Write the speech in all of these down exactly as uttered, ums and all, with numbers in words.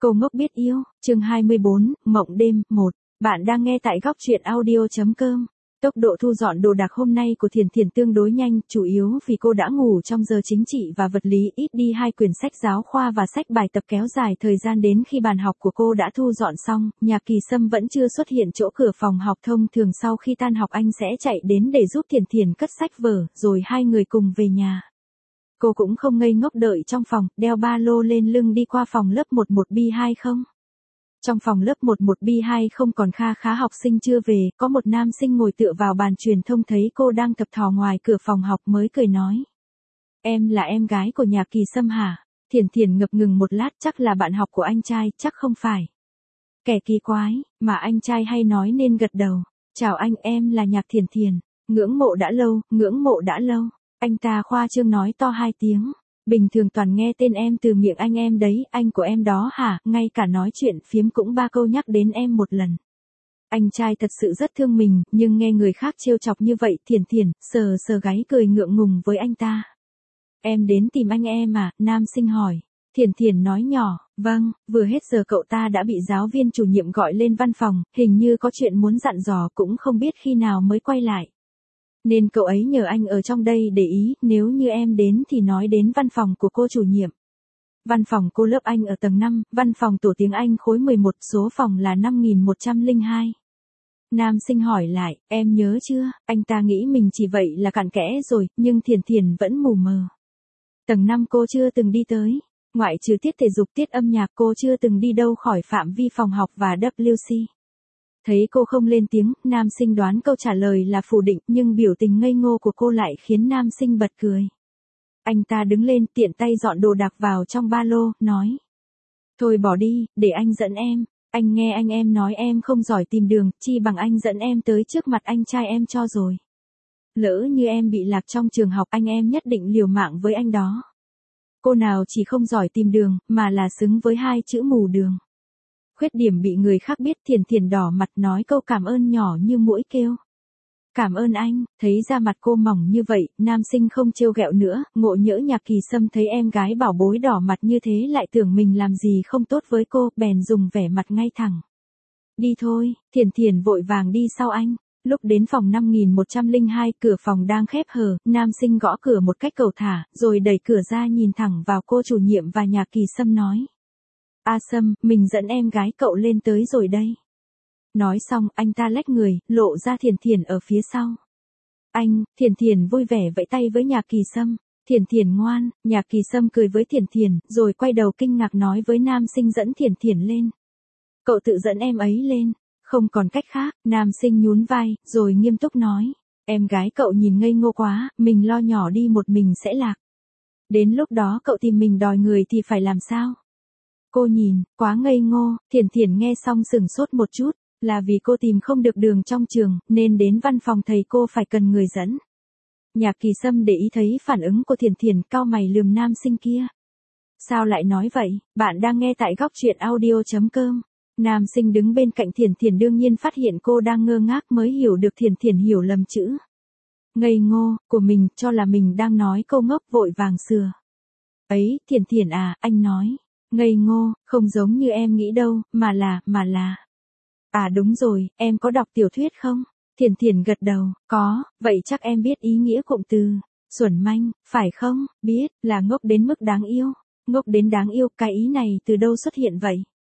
Cô ngốc biết yêu, chương hai mươi bốn, Mộng đêm, một. Bạn đang nghe tại góc truyện audio.com. Tốc độ thu dọn đồ đạc hôm nay của Thiền Thiền tương đối nhanh, chủ yếu vì cô đã ngủ trong giờ chính trị và vật lý, ít đi hai quyển sách giáo khoa và sách bài tập kéo dài thời gian đến khi bàn học của cô đã thu dọn xong. Nhạc Kỳ Sâm vẫn chưa xuất hiện chỗ cửa phòng học, thông thường sau khi tan học anh sẽ chạy đến để giúp Thiền Thiền cất sách vở, rồi hai người cùng về nhà. Cô cũng không ngây ngốc đợi trong phòng, đeo ba lô lên lưng đi qua phòng lớp mười một B hai không. Trong phòng lớp mười một B hai không còn kha khá học sinh chưa về, có một nam sinh ngồi tựa vào bàn truyền thông thấy cô đang thập thò ngoài cửa phòng học mới cười nói. Em là em gái của Nhạc Kỳ Sâm hả? Thiền Thiền ngập ngừng một lát, chắc là bạn học của anh trai, chắc không phải. Kẻ kỳ quái, mà anh trai hay nói nên gật đầu. Chào anh, em là Nhạc Thiền Thiền. Ngưỡng mộ đã lâu, ngưỡng mộ đã lâu. Anh ta khoa trương nói to hai tiếng. Bình thường toàn nghe tên em từ miệng anh em đấy, anh của em đó hả, ngay cả nói chuyện phiếm cũng ba câu nhắc đến em một lần. Anh trai thật sự rất thương mình, nhưng nghe người khác trêu chọc như vậy, Thiền Thiền, sờ sờ gáy cười ngượng ngùng với anh ta. Em đến tìm anh em à, nam sinh hỏi. Thiền Thiền nói nhỏ, vâng, vừa hết giờ cậu ta đã bị giáo viên chủ nhiệm gọi lên văn phòng, hình như có chuyện muốn dặn dò, cũng không biết khi nào mới quay lại. Nên cậu ấy nhờ anh ở trong đây để ý, nếu như em đến thì nói đến văn phòng của cô chủ nhiệm. Văn phòng cô lớp anh ở tầng năm, văn phòng tổ tiếng Anh khối mười một, số phòng là năm nghìn một trăm lẻ hai. Nam sinh hỏi lại, em nhớ chưa? Anh ta nghĩ mình chỉ vậy là cặn kẽ rồi, nhưng Thiền Thiền vẫn mù mờ. Tầng năm cô chưa từng đi tới. Ngoại trừ tiết thể dục, tiết âm nhạc, cô chưa từng đi đâu khỏi phạm vi phòng học và W C. Thấy cô không lên tiếng, nam sinh đoán câu trả lời là phủ định, nhưng biểu tình ngây ngô của cô lại khiến nam sinh bật cười. Anh ta đứng lên, tiện tay dọn đồ đạc vào trong ba lô, nói. Thôi bỏ đi, để anh dẫn em. Anh nghe anh em nói em không giỏi tìm đường, chi bằng anh dẫn em tới trước mặt anh trai em cho rồi. Lỡ như em bị lạc trong trường học, anh em nhất định liều mạng với anh đó. Cô nào chỉ không giỏi tìm đường, mà là xứng với hai chữ mù đường. Khuyết điểm bị người khác biết, Thiền Thiền đỏ mặt nói câu cảm ơn nhỏ như muỗi kêu. Cảm ơn anh, thấy da mặt cô mỏng như vậy, nam sinh không trêu ghẹo nữa, ngộ nhỡ Nhạc Kỳ Sâm thấy em gái bảo bối đỏ mặt như thế lại tưởng mình làm gì không tốt với cô, bèn dùng vẻ mặt ngay thẳng. Đi thôi, Thiền Thiền vội vàng đi sau anh. Lúc đến phòng năm nghìn một trăm lẻ hai, cửa phòng đang khép hờ, nam sinh gõ cửa một cách cầu thả, rồi đẩy cửa ra nhìn thẳng vào cô chủ nhiệm và Nhạc Kỳ Sâm nói. A Sâm, mình dẫn em gái cậu lên tới rồi đây. Nói xong, anh ta lách người, lộ ra Thiền Thiền ở phía sau. Anh, Thiền Thiền vui vẻ vẫy tay với Nhạc Kỳ Sâm. Thiền Thiền ngoan, Nhạc Kỳ Sâm cười với Thiền Thiền, rồi quay đầu kinh ngạc nói với nam sinh dẫn Thiền Thiền lên. Cậu tự dẫn em ấy lên. Không còn cách khác, nam sinh nhún vai, rồi nghiêm túc nói. Em gái cậu nhìn ngây ngô quá, mình lo nhỏ đi một mình sẽ lạc. Đến lúc đó cậu tìm mình đòi người thì phải làm sao? Cô nhìn, quá ngây ngô, Thiền Thiền nghe xong sửng sốt một chút, là vì cô tìm không được đường trong trường, nên đến văn phòng thầy cô phải cần người dẫn. Nhạc Kỳ Sâm để ý thấy phản ứng của Thiền Thiền, cau mày lườm nam sinh kia. Sao lại nói vậy? Bạn đang nghe tại góc truyện audio.com. Nam sinh đứng bên cạnh Thiền Thiền đương nhiên phát hiện cô đang ngơ ngác mới hiểu được Thiền Thiền hiểu lầm chữ ngây ngô của mình, cho là mình đang nói câu ngốc, vội vàng sửa. Ấy, Thiền Thiền à, anh nói. Ngây ngô, không giống như em nghĩ đâu, mà là, mà là. À đúng rồi, em có đọc tiểu thuyết không? Thiền Thiền gật đầu, có, vậy chắc em biết ý nghĩa cụm từ. Xuẩn manh, phải không? Biết, là ngốc đến mức đáng yêu. Ngốc đến đáng yêu, cái ý này từ đâu xuất hiện vậy?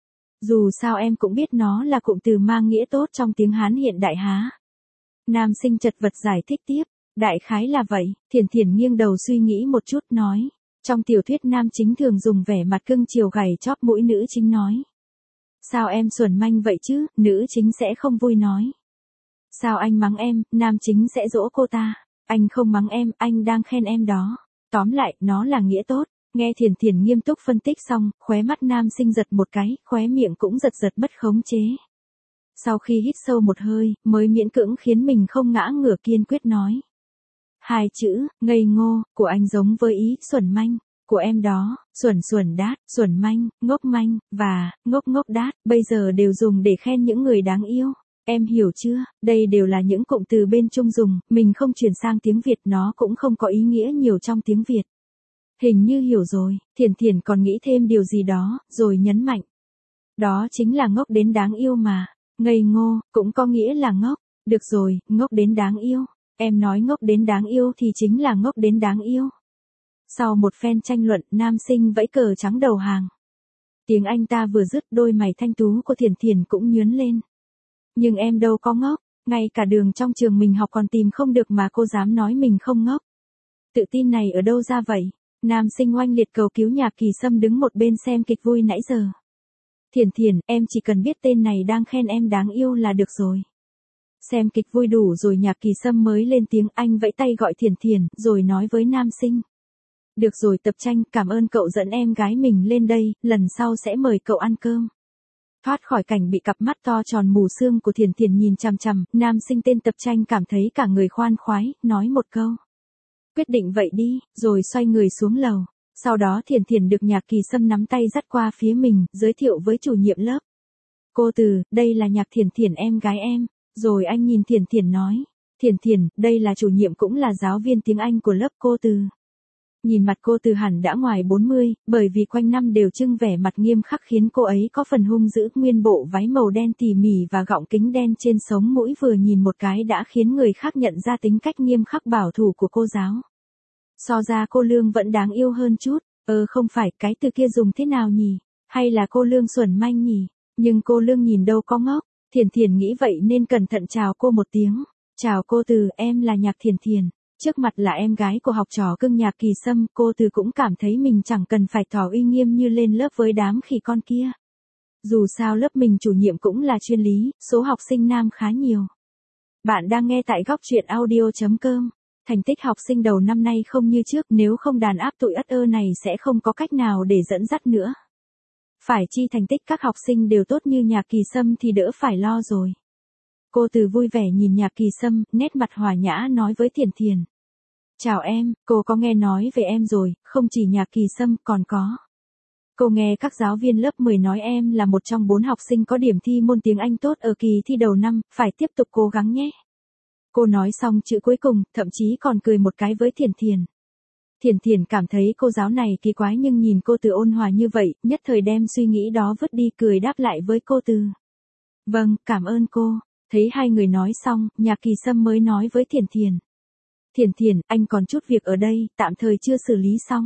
Dù sao em cũng biết nó là cụm từ mang nghĩa tốt trong tiếng Hán hiện đại há. Nam sinh chật vật giải thích tiếp, đại khái là vậy. Thiền Thiền nghiêng đầu suy nghĩ một chút nói. Trong tiểu thuyết nam chính thường dùng vẻ mặt cưng chiều gảy chóp mũi nữ chính nói. Sao em xuẩn manh vậy chứ, nữ chính sẽ không vui nói. Sao anh mắng em, nam chính sẽ dỗ cô ta. Anh không mắng em, anh đang khen em đó. Tóm lại, nó là nghĩa tốt. Nghe Thiền Thiền nghiêm túc phân tích xong, khóe mắt nam sinh giật một cái, khóe miệng cũng giật giật mất khống chế. Sau khi hít sâu một hơi, mới miễn cưỡng khiến mình không ngã ngửa kiên quyết nói. Hai chữ, ngây ngô, của anh giống với ý, xuẩn manh, của em đó, xuẩn xuẩn đát, xuẩn manh, ngốc manh, và, ngốc ngốc đát, bây giờ đều dùng để khen những người đáng yêu. Em hiểu chưa, đây đều là những cụm từ bên Trung dùng, mình không chuyển sang tiếng Việt, nó cũng không có ý nghĩa nhiều trong tiếng Việt. Hình như hiểu rồi, Thiền Thiền còn nghĩ thêm điều gì đó, rồi nhấn mạnh. Đó chính là ngốc đến đáng yêu mà. Ngây ngô, cũng có nghĩa là ngốc. Được rồi, ngốc đến đáng yêu. Em nói ngốc đến đáng yêu thì chính là ngốc đến đáng yêu. Sau một phen tranh luận, nam sinh vẫy cờ trắng đầu hàng. Tiếng anh ta vừa dứt, đôi mày thanh tú của Thiển Thiển cũng nhướng lên. Nhưng em đâu có ngốc, ngay cả đường trong trường mình học còn tìm không được mà cô dám nói mình không ngốc. Tự tin này ở đâu ra vậy? Nam sinh oanh liệt cầu cứu Nhạc Kỳ Sâm đứng một bên xem kịch vui nãy giờ. Thiển Thiển, em chỉ cần biết tên này đang khen em đáng yêu là được rồi. Xem kịch vui đủ rồi Nhạc Kỳ Sâm mới lên tiếng, anh vẫy tay gọi Thiển Thiển, rồi nói với nam sinh. Được rồi Tập Tranh, cảm ơn cậu dẫn em gái mình lên đây, lần sau sẽ mời cậu ăn cơm. Thoát khỏi cảnh bị cặp mắt to tròn mù sương của Thiển Thiển nhìn chằm chằm, nam sinh tên Tập Tranh cảm thấy cả người khoan khoái, nói một câu. Quyết định vậy đi, rồi xoay người xuống lầu. Sau đó Thiển Thiển được Nhạc Kỳ Sâm nắm tay dắt qua phía mình, giới thiệu với chủ nhiệm lớp. Cô Từ, đây là Nhạc Thiển Thiển em gái em. Rồi anh nhìn Thiển Thiển nói. Thiển Thiển, đây là chủ nhiệm cũng là giáo viên tiếng Anh của lớp cô Từ. Nhìn mặt cô Từ hẳn đã ngoài bốn mươi, bởi vì quanh năm đều trưng vẻ mặt nghiêm khắc khiến cô ấy có phần hung dữ, nguyên bộ váy màu đen tỉ mỉ và gọng kính đen trên sống mũi vừa nhìn một cái đã khiến người khác nhận ra tính cách nghiêm khắc bảo thủ của cô giáo. So ra cô Lương vẫn đáng yêu hơn chút, ờ không phải, cái từ kia dùng thế nào nhỉ? Hay là cô Lương xuẩn manh nhỉ? Nhưng cô Lương nhìn đâu có ngốc. Thiển Thiển nghĩ vậy nên cẩn thận chào cô một tiếng. Chào cô Từ, em là Nhạc Thiển Thiển. Trước mặt là em gái của học trò cưng Nhạc Kỳ Sâm, cô Từ cũng cảm thấy mình chẳng cần phải tỏ uy nghiêm như lên lớp với đám khỉ con kia. Dù sao lớp mình chủ nhiệm cũng là chuyên lý, số học sinh nam khá nhiều. Bạn đang nghe tại góc truyện audio chấm com. Thành tích học sinh đầu năm nay không như trước, nếu không đàn áp tụi ất ơ này sẽ không có cách nào để dẫn dắt nữa. Phải chi thành tích các học sinh đều tốt như Nhạc Kỳ Sâm thì đỡ phải lo rồi. Cô Từ vui vẻ nhìn Nhạc Kỳ Sâm, nét mặt hòa nhã nói với Thiển Thiển. Chào em, cô có nghe nói về em rồi, không chỉ Nhạc Kỳ Sâm còn có. Cô nghe các giáo viên lớp mười nói em là một trong bốn học sinh có điểm thi môn tiếng Anh tốt ở kỳ thi đầu năm, phải tiếp tục cố gắng nhé. Cô nói xong chữ cuối cùng, thậm chí còn cười một cái với Thiển Thiển. Thiển Thiển cảm thấy cô giáo này kỳ quái nhưng nhìn cô Từ ôn hòa như vậy, nhất thời đem suy nghĩ đó vứt đi, cười đáp lại với cô Từ. Vâng, cảm ơn cô. Thấy hai người nói xong, Nhạc Kỳ Sâm mới nói với Thiển Thiển. Thiển Thiển, anh còn chút việc ở đây, tạm thời chưa xử lý xong.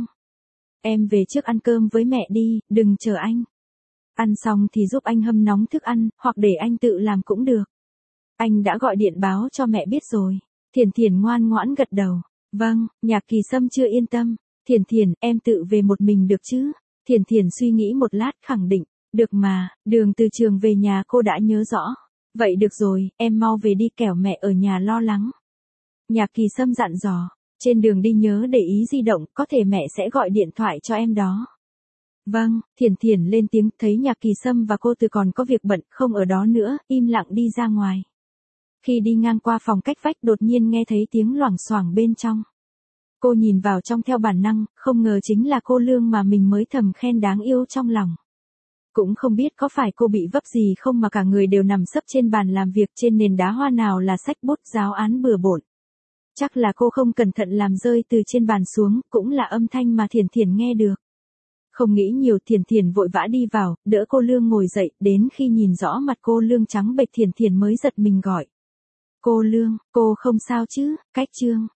Em về trước ăn cơm với mẹ đi, đừng chờ anh. Ăn xong thì giúp anh hâm nóng thức ăn, hoặc để anh tự làm cũng được. Anh đã gọi điện báo cho mẹ biết rồi. Thiển Thiển ngoan ngoãn gật đầu. Vâng, Nhạc Kỳ Sâm chưa yên tâm. Thiển Thiển, em tự về một mình được chứ? Thiển Thiển suy nghĩ một lát khẳng định. Được mà, đường từ trường về nhà cô đã nhớ rõ. Vậy được rồi, em mau về đi kẻo mẹ ở nhà lo lắng. Nhạc Kỳ Sâm dặn dò. Trên đường đi nhớ để ý di động, có thể mẹ sẽ gọi điện thoại cho em đó. Vâng, Thiển Thiển lên tiếng, thấy Nhạc Kỳ Sâm và cô Từ còn có việc bận, không ở đó nữa, im lặng đi ra ngoài. Khi đi ngang qua phòng cách vách đột nhiên nghe thấy tiếng loảng xoảng bên trong. Cô nhìn vào trong theo bản năng, không ngờ chính là cô Lương mà mình mới thầm khen đáng yêu trong lòng. Cũng không biết có phải cô bị vấp gì không mà cả người đều nằm sấp trên bàn làm việc, trên nền đá hoa nào là sách bút giáo án bừa bộn. Chắc là cô không cẩn thận làm rơi từ trên bàn xuống, cũng là âm thanh mà Thiển Thiển nghe được. Không nghĩ nhiều, Thiển Thiển vội vã đi vào, đỡ cô Lương ngồi dậy, đến khi nhìn rõ mặt cô Lương trắng bệch Thiển Thiển mới giật mình gọi. Cô Lương, cô không sao chứ? Cách chương.